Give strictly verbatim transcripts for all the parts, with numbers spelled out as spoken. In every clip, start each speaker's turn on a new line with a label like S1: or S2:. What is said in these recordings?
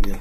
S1: Yeah.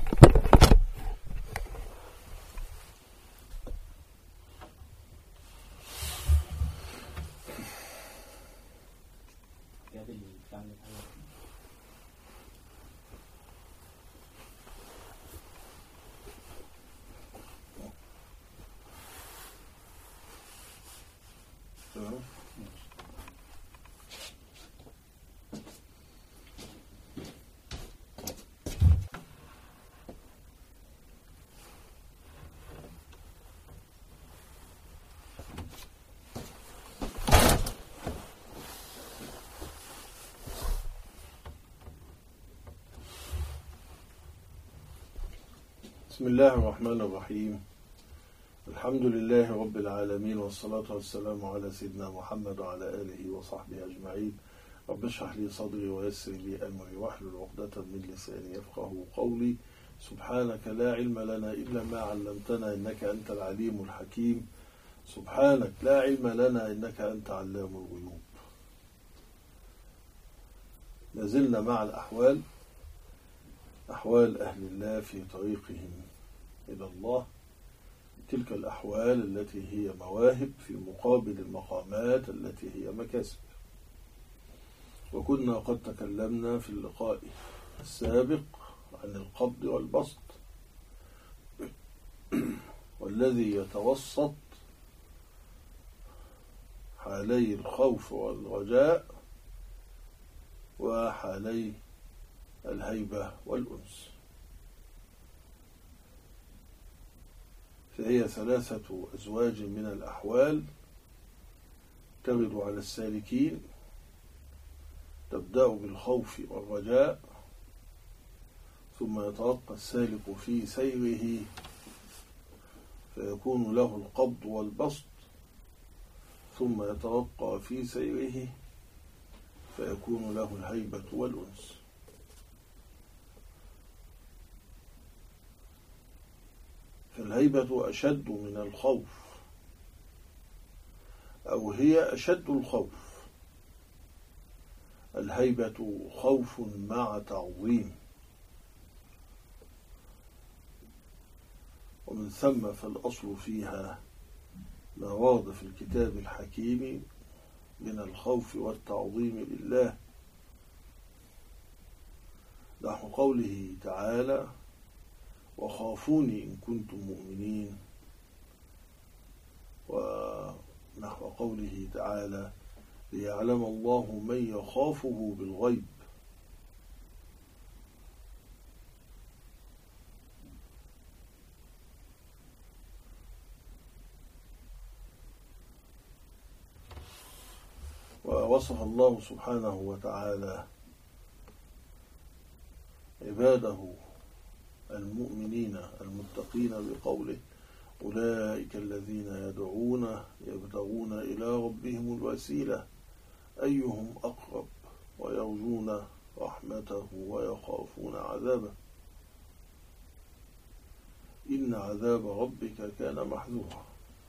S1: بسم الله الرحمن الرحيم. الحمد لله رب العالمين، والصلاة والسلام على سيدنا محمد وعلى آله وصحبه أجمعين. رب اشرح لي صدري ويسر لي أمري واحلل عقدة من لساني يفقهوا قولي. سبحانك لا علم لنا إلا ما علمتنا إنك أنت العليم الحكيم. سبحانك لا علم لنا إنك أنت علام الغيوب. لازلنا مع الأحوال، أحوال أهل الله في طريقهم إلى الله، تلك الأحوال التي هي مواهب في مقابل المقامات التي هي مكاسب. وكنا قد تكلمنا في اللقاء السابق عن القبض والبسط، والذي يتوسط حالي الخوف والرجاء وحالي الهيبة والأنس. فهي ثلاثة أزواج من الأحوال ترد على السالكين، تبدأ بالخوف والرجاء، ثم يترقى السالك في سيره فيكون له القبض والبسط، ثم يترقى في سيره فيكون له الهيبة والأنس. فالهيبة أشد من الخوف، أو هي أشد الخوف. الهيبة خوف مع تعظيم، ومن ثم فالأصل فيها ما ورد في الكتاب الحكيم من الخوف والتعظيم لله، نحو قوله تعالى: وخافوني إن كنتم مؤمنين، ونحو قوله تعالى: ليعلم الله من يخافه بالغيب. ووصف الله سبحانه وتعالى عباده المؤمنين المتقين بقوله: أولئك الذين يدعون يبتغون إلى ربهم الوسيلة أيهم أقرب ويرجون رحمته ويخافون عذابه إن عذاب ربك كان محذورا.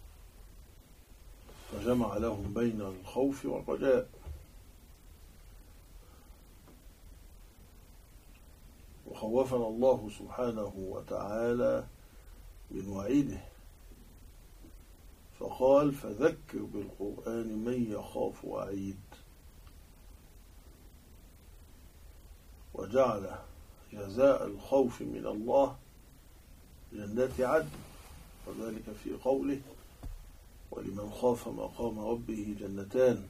S1: فجمع لهم بين الخوف والرجاء. وخوفنا الله سبحانه وتعالى من وعيده، فقال: فذكر بالقرآن من يخاف وعيد. وجعل جزاء الخوف من الله جنات عدن، وذلك في قوله: ولمن خاف مقام ربه جنتان.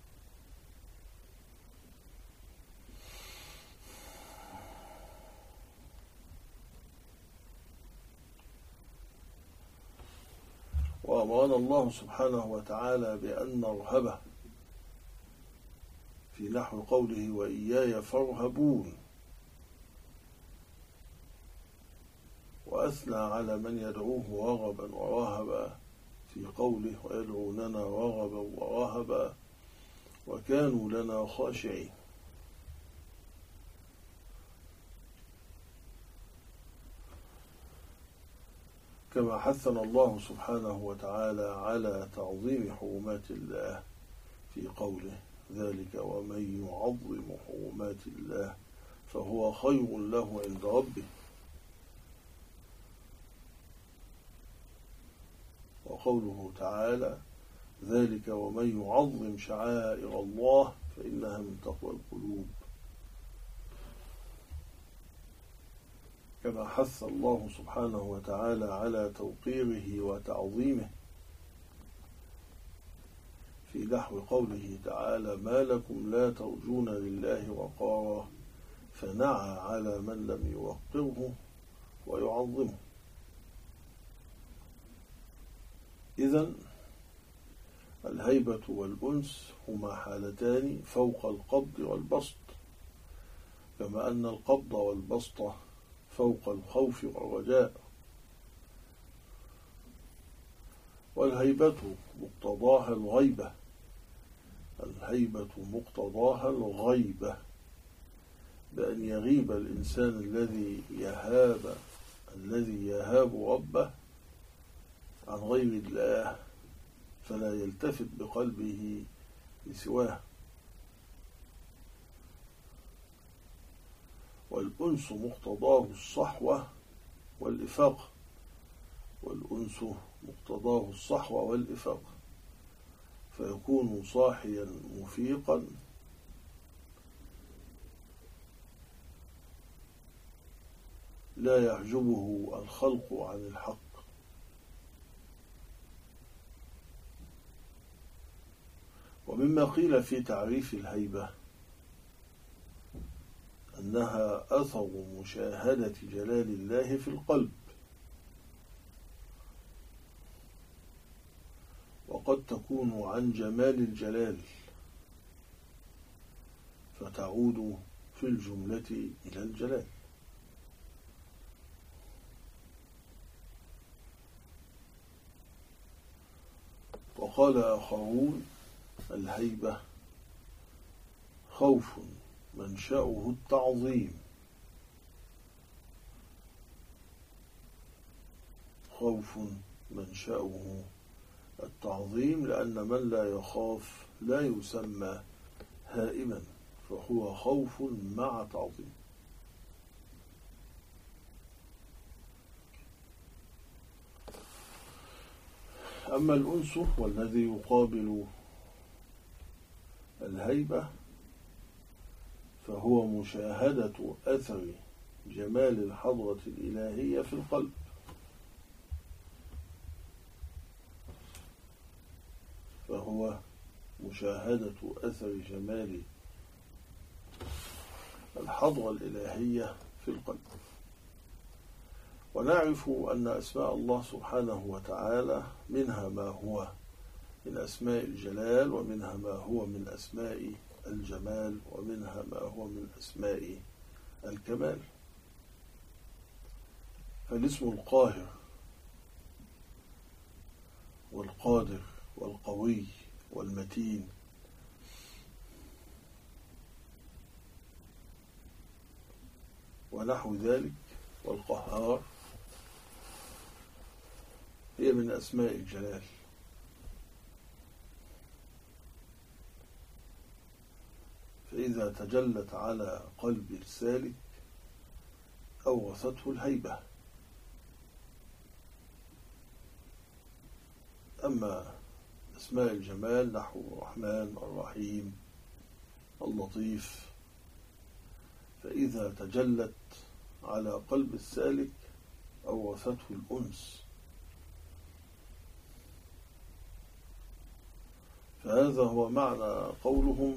S1: وأمرنا الله سبحانه وتعالى بأن نرهبه في نحو قوله: وإياي فارهبون. وأثنى على من يدعوه رغبا ورهبا في قوله: ويدعوننا رغبا ورهبا وكانوا لنا خاشعين. كما حثنا الله سبحانه وتعالى على تعظيم حرمات الله في قوله: ذلك ومن يعظم حرمات الله فهو خير له عند ربه. وقوله تعالى: ذلك ومن يعظم شعائر الله فإنها من تقوى القلوب. كما حث الله سبحانه وتعالى على توقيره وتعظيمه في نحو قوله تعالى: ما لكم لا ترجون لله وقارا فنعى على من لم يوقره ويعظمه. إذن الهيبة والأنس هما حالتان فوق القبض والبسط، كما أن القبض والبسط فوق الخوف والرجاء. والهيبة مقتضاها الغيبة، الهيبة مقتضاها الغيبة، بأن يغيب الإنسان الذي يهاب الذي يهاب ربه عن غير الله، فلا يلتفت بقلبه لسواه. والأنس مقتضاه الصحوة والإفاقة، والأنس مقتضاه الصحوة والإفاقة، فيكون صاحيا مفيقا لا يعجبه الخلق عن الحق. ومما قيل في تعريف الهيبة أنها أثر مشاهدة جلال الله في القلب، وقد تكون عن جمال الجلال فتعود في الجملة إلى الجلال. وقال آخرون: الهيبة خوف منشأه التعظيم، خوف منشأه التعظيم، لأن من لا يخاف لا يسمى هائما، فهو خوف مع تعظيم. أما الأنس والذي يقابل الهيبة فهو مشاهدة أثر جمال الحضرة الإلهية في القلب، فهو مشاهدة أثر جمال الحضرة الإلهية في القلب. ونعرف أن أسماء الله سبحانه وتعالى منها ما هو من أسماء الجلال، ومنها ما هو من أسماء الجمال، ومنها ما هو من أسماء الكمال. فالاسم القاهر والقادر والقوي والمتين ونحو ذلك والقهار هي من أسماء الجلال. فإذا تجلت على قلب السالك أورثته الهيبة. أما أسماء الجمال نحو الرحمن الرحيم اللطيف، فإذا تجلت على قلب السالك أورثته الأنس. فهذا هو معنى قولهم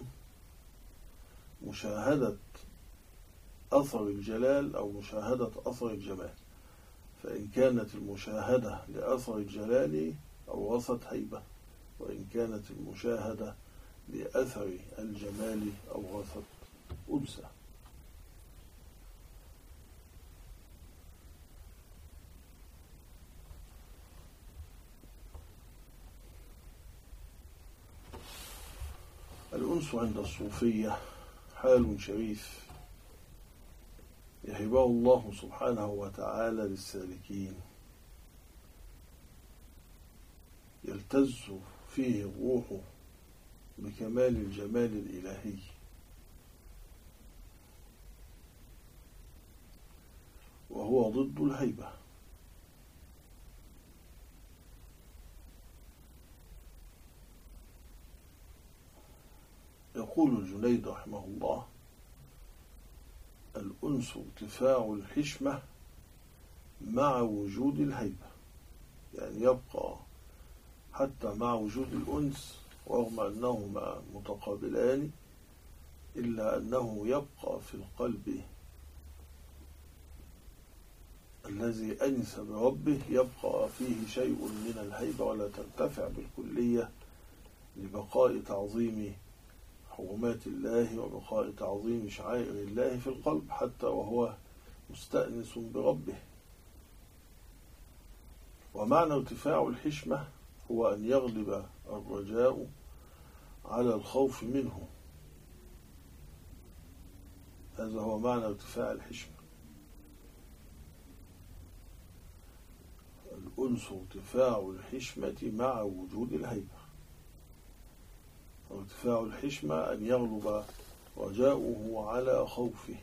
S1: مشاهدة أثر الجلال أو مشاهدة أثر الجمال. فإن كانت المشاهدة لأثر الجلال أورثت هيبة، وإن كانت المشاهدة لأثر الجمال أورثت أنسا. الأنس عند الصوفية حال شريف يهبه الله سبحانه وتعالى للسالكين، يلتز فيه الروح بكمال الجمال الإلهي، وهو ضد الهيبة. يقول الجنيد رحمه الله: الأنس ارتفاع الحشمة مع وجود الهيبة. يعني يبقى حتى مع وجود الأنس رغم أنهما متقابلان، إلا أنه يبقى في القلب الذي أنس بربه يبقى فيه شيء من الهيبة ولا ترتفع بالكلية، لبقاء تعظيم حرمات الله وبقاء تعظيم شعائر الله في القلب حتى وهو مستأنس بربه. ومعنى ارتفاع الحشمة هو أن يغلب الرجاء على الخوف منه. هذا هو معنى ارتفاع الحشمة. الأنس ارتفاع الحشمة مع وجود الهيبة. ارتفاع الحشمة أن يغلب رجاؤه على خوفه،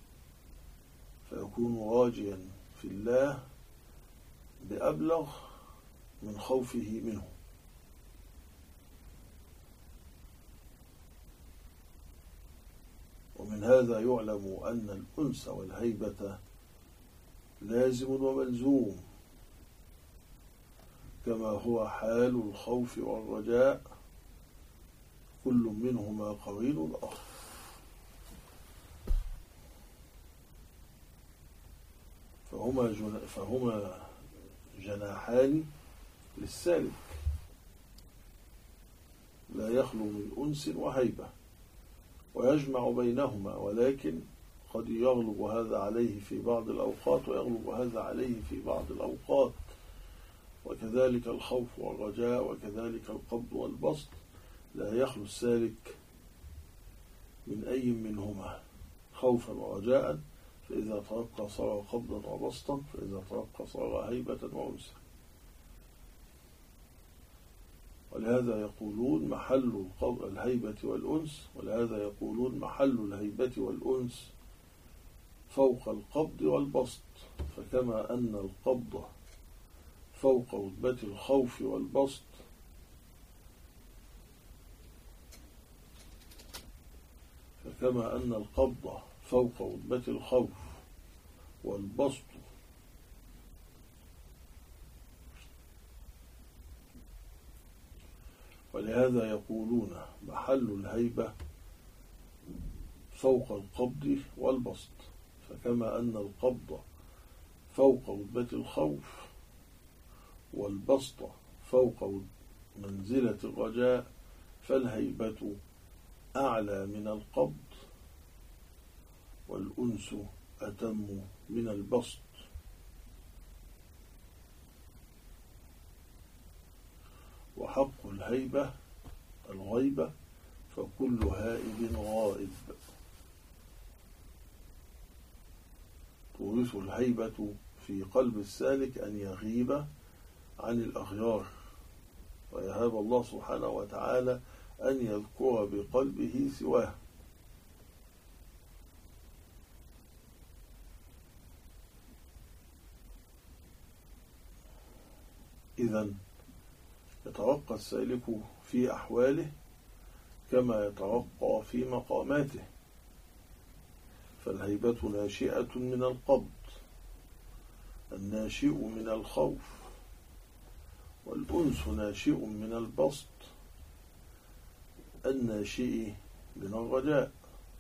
S1: فيكون راجيا في الله بأبلغ من خوفه منه. ومن هذا يعلم أن الأنس والهيبة لازم وملزوم، كما هو حال الخوف والرجاء، كل منهما قرين الآخر. فهما, جن... فهما جناحان للسالك، لا يخلو من أنس وهيبة، ويجمع بينهما، ولكن قد يغلب هذا عليه في بعض الأوقات ويغلب هذا عليه في بعض الأوقات. وكذلك الخوف والرجاء وكذلك القبض والبسط، لا يخلو السالك من أي منهما خوفا ورجاء، فإذا ترقى صار قبضا وبسطا، فإذا ترقى صار هيبة وأنسا. ولهذا يقولون محل الهيبة والأنس ولهذا يقولون محل الهيبة والأنس فوق القبض والبسط. فكما أن القبض فوق رتبة الخوف والبسط، فكما أن القبض فوق رتبة الخوف والبسط ولهذا يقولون محل الهيبة فوق القبض والبسط. فكما أن القبض فوق رتبة الخوف والبسط فوق منزلة الرجاء، فالهيبة أعلى من القبض والأنس أتم من البسط. وحق الهيبة الغيبة، فكل هائب غائب. تورث الهيبة في قلب السالك أن يغيب عن الأغيار، ويهاب الله سبحانه وتعالى أن يذكر بقلبه سواه. إذن يترقى السالك في أحواله كما يترقى في مقاماته، فالهيبة ناشئة من القبض الناشئ من الخوف، والأنس ناشئ من البسط الناشئ من الرجاء.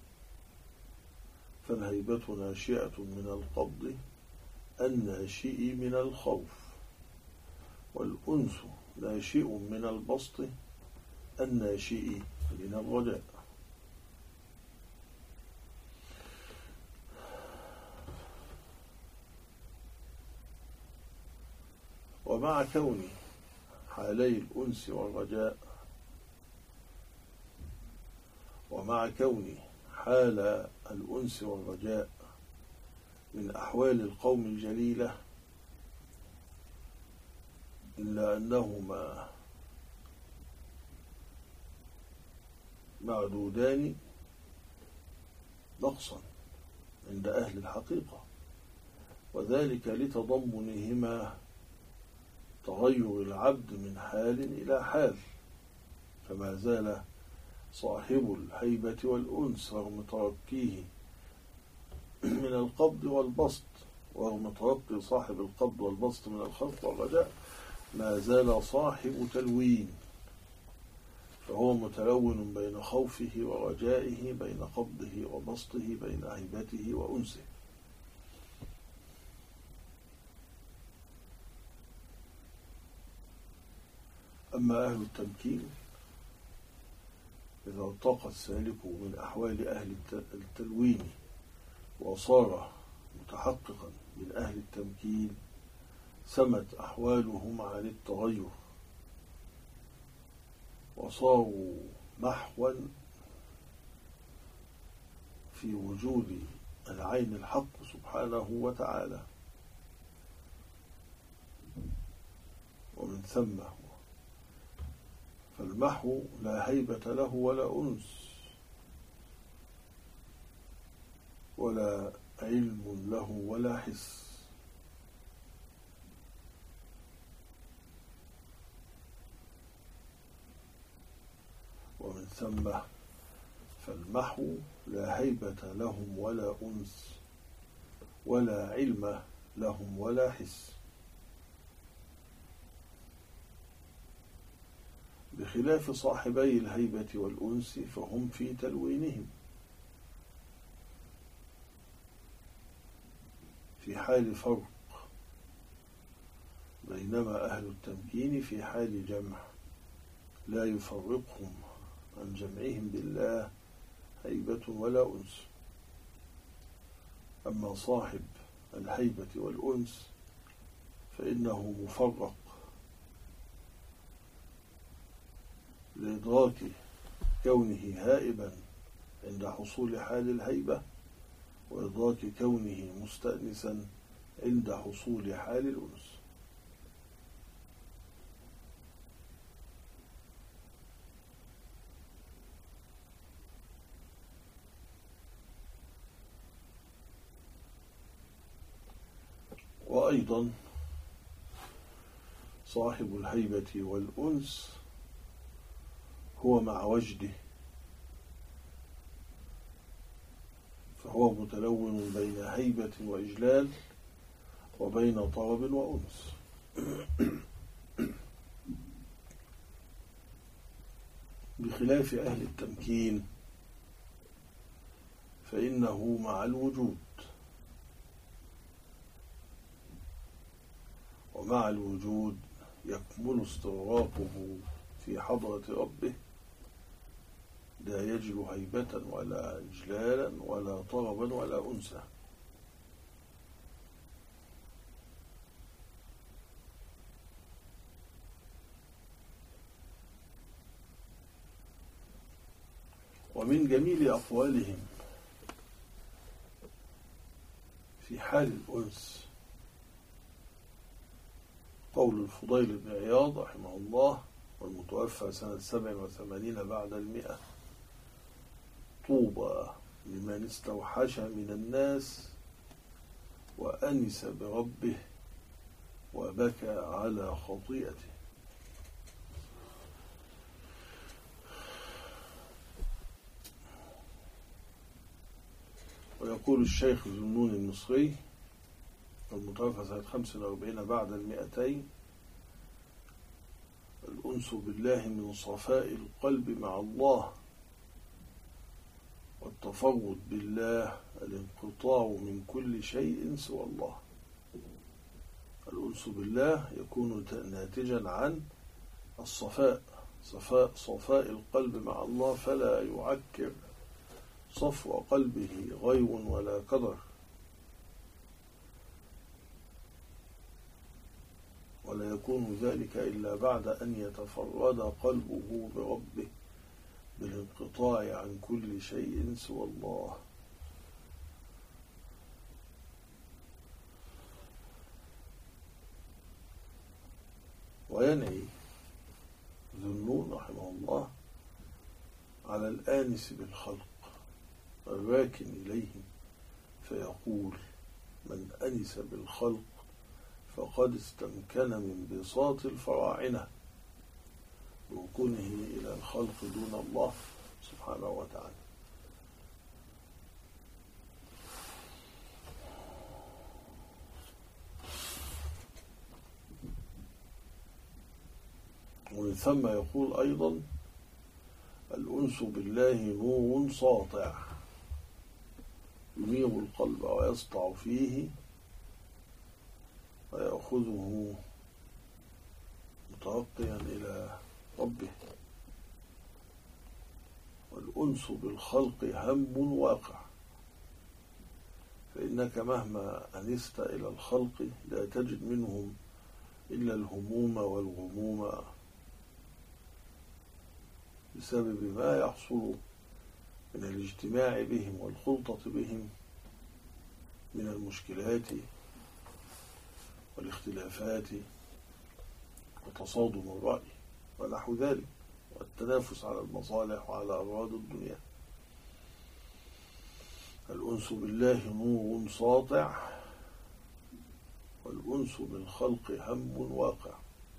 S1: فالهيبة ناشئة من القبض الناشئ من الخوف، والأنس ناشئ من البسط الناشئ من الرجاء. ومع كون حالي الأنس والرجاء ومع كون حال الأنس والرجاء من أحوال القوم الجليلة، إلا أنهما معدودان نقصا عند أهل الحقيقة، وذلك لتضمنهما تغير العبد من حال إلى حال، فما زال صاحب الهيبة والأنس رغم ترقيه من القبض والبسط، ورغم ترقي صاحب القبض والبسط من الخلق والرجاء ما زال صاحب تلوين، فهو متلون بين خوفه ورجائه، بين قبضه وبسطه، بين هيبته وأنسه. أما أهل التمكين إذا ارتقى السالك من أحوال أهل التلوين وصار متحققا من أهل التمكين سمت أحوالهم عن التغير، وصاروا محوا في وجود العين الحق سبحانه وتعالى. ومن ثم فالمحو لا هيبة له ولا أنس ولا علم له ولا حس. ومن ثم فالمحو لا هيبة لهم ولا أنس ولا علم لهم ولا حس، بخلاف صاحبي الهيبة والأنس فهم في تلوينهم في حال فرق، بينما أهل التمكين في حال جمع لا يفرقهم عن جمعهم بالله هيبة ولا أنس. أما صاحب الهيبة والأنس فإنه مفرق لإدراك كونه هائبا عند حصول حال الهيبة، وإدراك كونه مستأنسا عند حصول حال الأنس. وأيضا صاحب الهيبة والأنس هو مع وجده، فهو متلون بين هيبة وإجلال وبين طرب وأنس. بخلاف أهل التمكين فإنه مع الوجود، ومع الوجود يكمل استغراقه في حضرة ربه، لا يجد هيبة ولا إجلالا ولا طربا ولا أنسا. ومن جميل أقوالهم في حال الأنس قول الفضيل بن عياض رحمه الله والمتوفى سنة سبع وثمانين بعد المئة: طوبى لمن استوحش من الناس وأنس بربه وبكى على خطيئته. ويقول الشيخ ذنون المصري المتوفى سنة خمس وأربعين بعد المئتين: الأنس بالله من صفاء القلب مع الله، والتفرد بالله الانقطاع من كل شيء سوى الله. الأنس بالله يكون ناتجا عن الصفاء، صفاء, صفاء القلب مع الله، فلا يعكر صفو قلبه غيظ ولا قدر، ولا يكون ذلك إلا بعد أن يتفرد قلبه بربه بالانقطاع عن كل شيء سوى الله. وينعي ذنون رحمه الله على الآنس بالخلق الراكن إليهم، فيقول: من أنس بالخلق فقد استمكن من بساط الفراعنة، بركونه إلى الخلق دون الله سبحانه وتعالى. ومن ثم يقول أيضا: الأنس بالله نور ساطع ينير القلب ويسطع فيه ويأخذه مترقيا إلى ربه. والأنس بالخلق هم واقع، فإنك مهما أنست إلى الخلق لا تجد منهم إلا الهموم والغموم بسبب ما يحصل من الاجتماع بهم والخلطة بهم من المشكلات والاختلافات وتصادم الرأي ونحو ذلك، والتنافس على المصالح وعلى أغراض الدنيا. الأنس بالله نور ساطع، والأنس بالخلق هم واقع.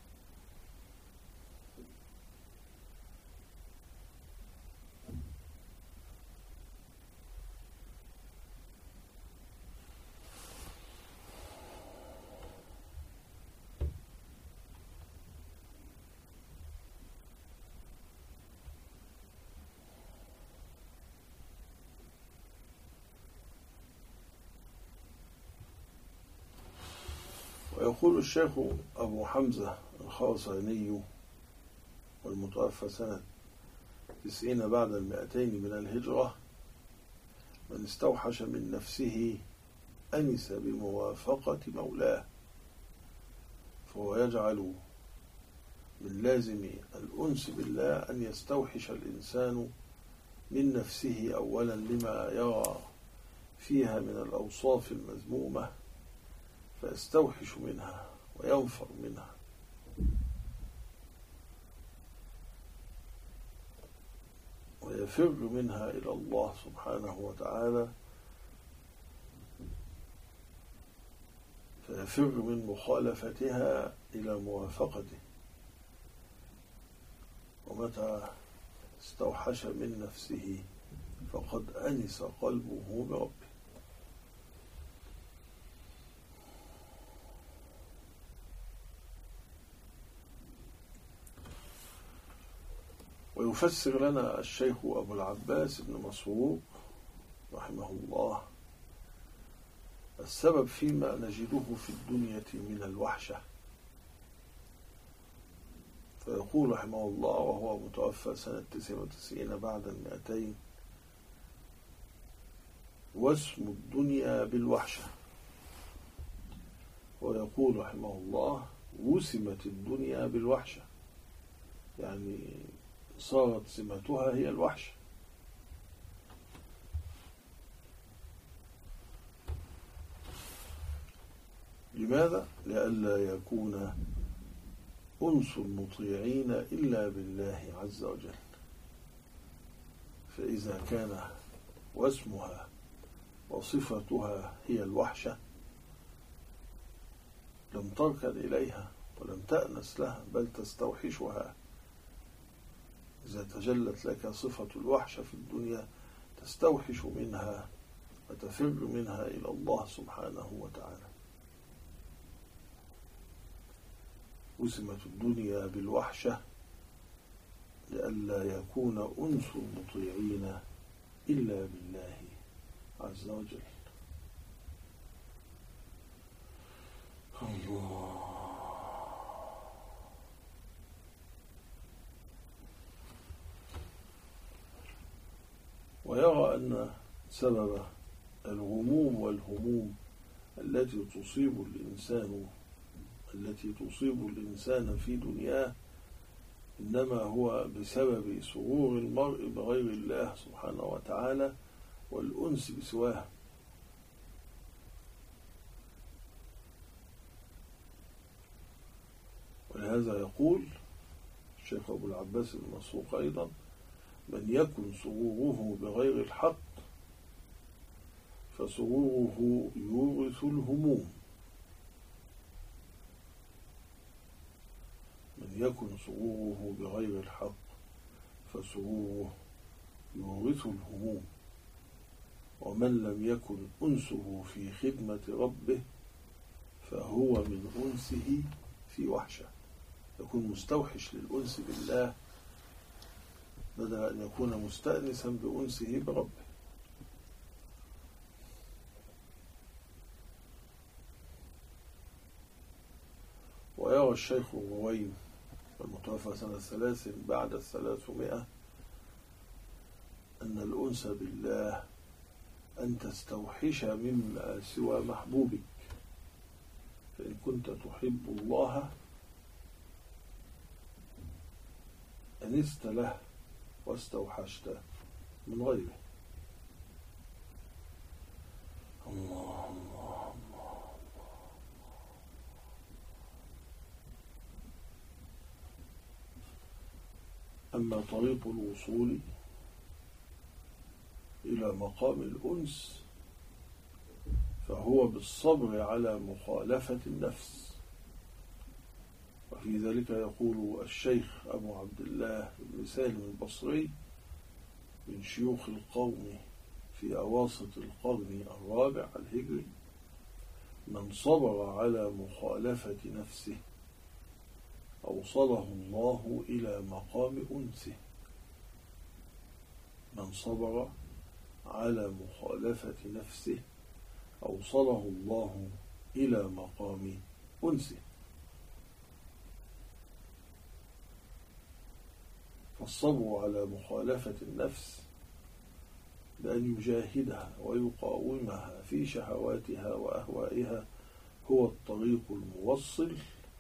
S1: ويقول الشيخ أبو حمزة الخرساني والمتوفى سنة تسعين بعد المئتين من الهجرة: من استوحش من نفسه أنس بموافقة مولاه، فهو يجعل من لازم الأنس بالله أن يستوحش الإنسان من نفسه أولا لما يرى فيها من الأوصاف المذمومة فيستوحش منها وينفر منها، ويفر منها إلى الله سبحانه وتعالى، فيفر من مخالفتها إلى موافقته. ومتى استوحش من نفسه فقد أنس قلبه بربه. ويفسر لنا الشيخ أبو العباس بن مسروق رحمه الله السبب فيما نجده في الدنيا من الوحشة، فيقول رحمه الله وهو متوفى سنة تسعة وتسعين بعد المئتين: واسم الدنيا بالوحشة. ويقول رحمه الله: وسمت الدنيا بالوحشة، يعني صارت سمتها هي الوحشة. لماذا؟ لئلا يكون أنس المطيعين إلا بالله عز وجل، فإذا كان واسمها وصفتها هي الوحشة لم تركن إليها ولم تأنس لها، بل تستوحشها. إذا تجلت لك صفة الوحشة في الدنيا تستوحش منها وتفر منها إلى الله سبحانه وتعالى. وسمت الدنيا بالوحشة لئلا يكون أنس المطيعين إلا بالله عز وجل. الله. ويرى أن سبب الغموم والهموم التي تصيب الإنسان التي تصيب الإنسان في دنياه إنما هو بسبب سرور المرء بغير الله سبحانه وتعالى والأنس بسواه. ولهذا يقول الشيخ أبو العباس بن مسروق أيضا: من يكن سروره بغير الحق فسروره يورث الهموم. من يكن سروره بغير الحق فسروره يورث الهموم، ومن لم يكن أنسه في خدمة ربه فهو من أنسه في وحشة، يكون مستوحش للأنس بالله بدل أن يكون مستأنسا بأنسه بربه. ويرى الشيخ الرويم المتوفى سنة ثلاث بعد الثلاثمائة أن الأنس بالله أن تستوحش مما سوى محبوبك، فإن كنت تحب الله أنست له واستوحشت من غيره. الله الله الله. أما طريق الوصول إلى مقام الأنس فهو بالصبر على مخالفة النفس، وفي ذلك يقول الشيخ أبو عبد الله بن سالم البصري من شيوخ القوم في أواسط القرن الرابع الهجري: من صبر على مخالفة نفسه أوصله الله إلى مقام أنسه. من صبر على مخالفة نفسه أوصله الله إلى مقام أنسه. فالصبر على مخالفة النفس بأن يجاهدها ويقاومها في شهواتها وأهوائها هو الطريق الموصل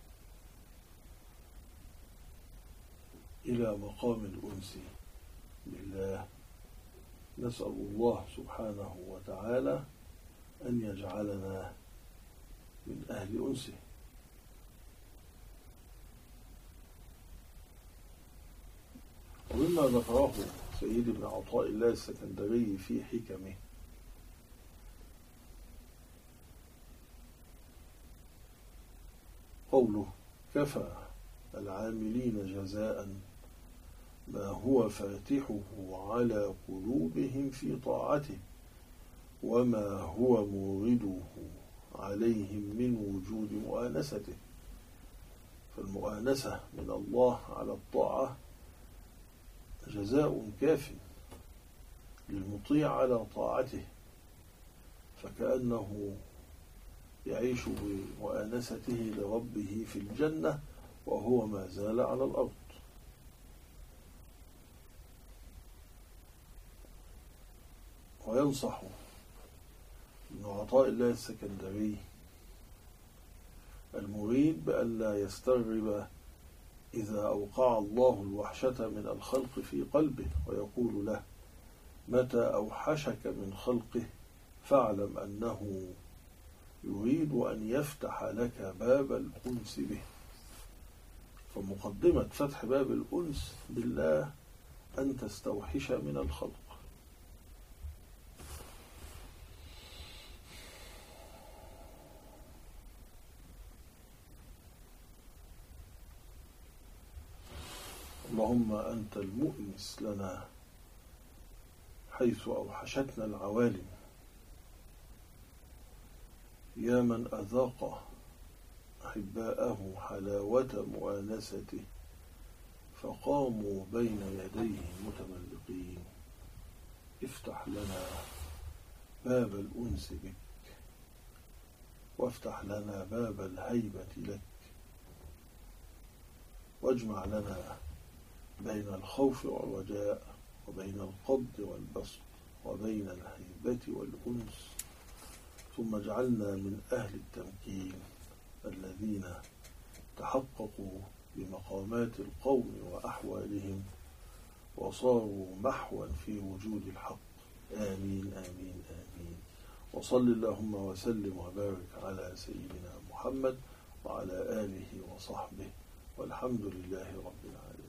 S1: إلى مقام الأنس بالله. نسأل الله سبحانه وتعالى أن يجعلنا من أهل أنسه. ومما ذكره سيد ابن عطاء الله السكندري في حكمه قوله: كفى العاملين جزاء ما هو فاتحه على قلوبهم في طاعته وما هو مورده عليهم من وجود مؤانسته. فالمؤانسة من الله على الطاعة جزاء كاف للمطيع على طاعته، فكأنه يعيش بمؤانسته لربه في الجنة وهو ما زال على الأرض. وينصح ابن عطاء الله السكندري المريد بأن لا يستغرب إذا أوقع الله الوحشة من الخلق في قلبه ويقول له: متى أوحشك من خلقه فاعلم أنه يريد أن يفتح لك باب الأنس به. فمقدمة فتح باب الأنس بالله أن تستوحش من الخلق. اللهم أنت المؤنس لنا حيث أوحشتنا العوالم، يا من أذاق أحباءه حلاوة مؤانسته فقاموا بين يديه متملقين. افتح لنا باب الأنس بك، وافتح لنا باب الهيبة لك، واجمع لنا بين الخوف والرجاء وبين القبض والبسط وبين الهيبة والأنس، ثم اجعلنا من أهل التمكين الذين تحققوا بمقامات القوم وأحوالهم وصاروا محوا في وجود الحق. آمين آمين آمين. وصل اللهم وسلم وبارك على سيدنا محمد وعلى آله وصحبه، والحمد لله رب العالمين.